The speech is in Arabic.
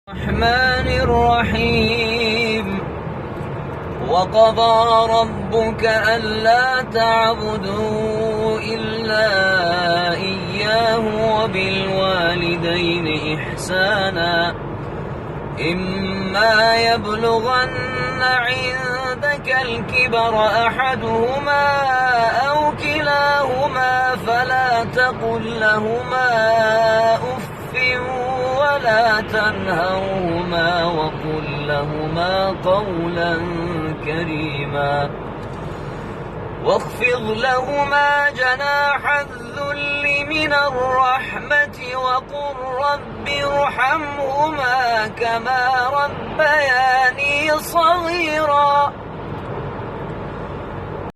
الرحمن الرحيم. وقضى ربك ألا تعبدوا إلا إياه وبالوالدين إحسانا إما يبلغن عندك الكبر أحدهما أو كلاهما فلا تقل لهما أف ولا تنهرهما وقل لهما قولا كريما واخفض لهما جناح الذل من الرحمة وقل رب ارحمهما كما ربياني صغيرا.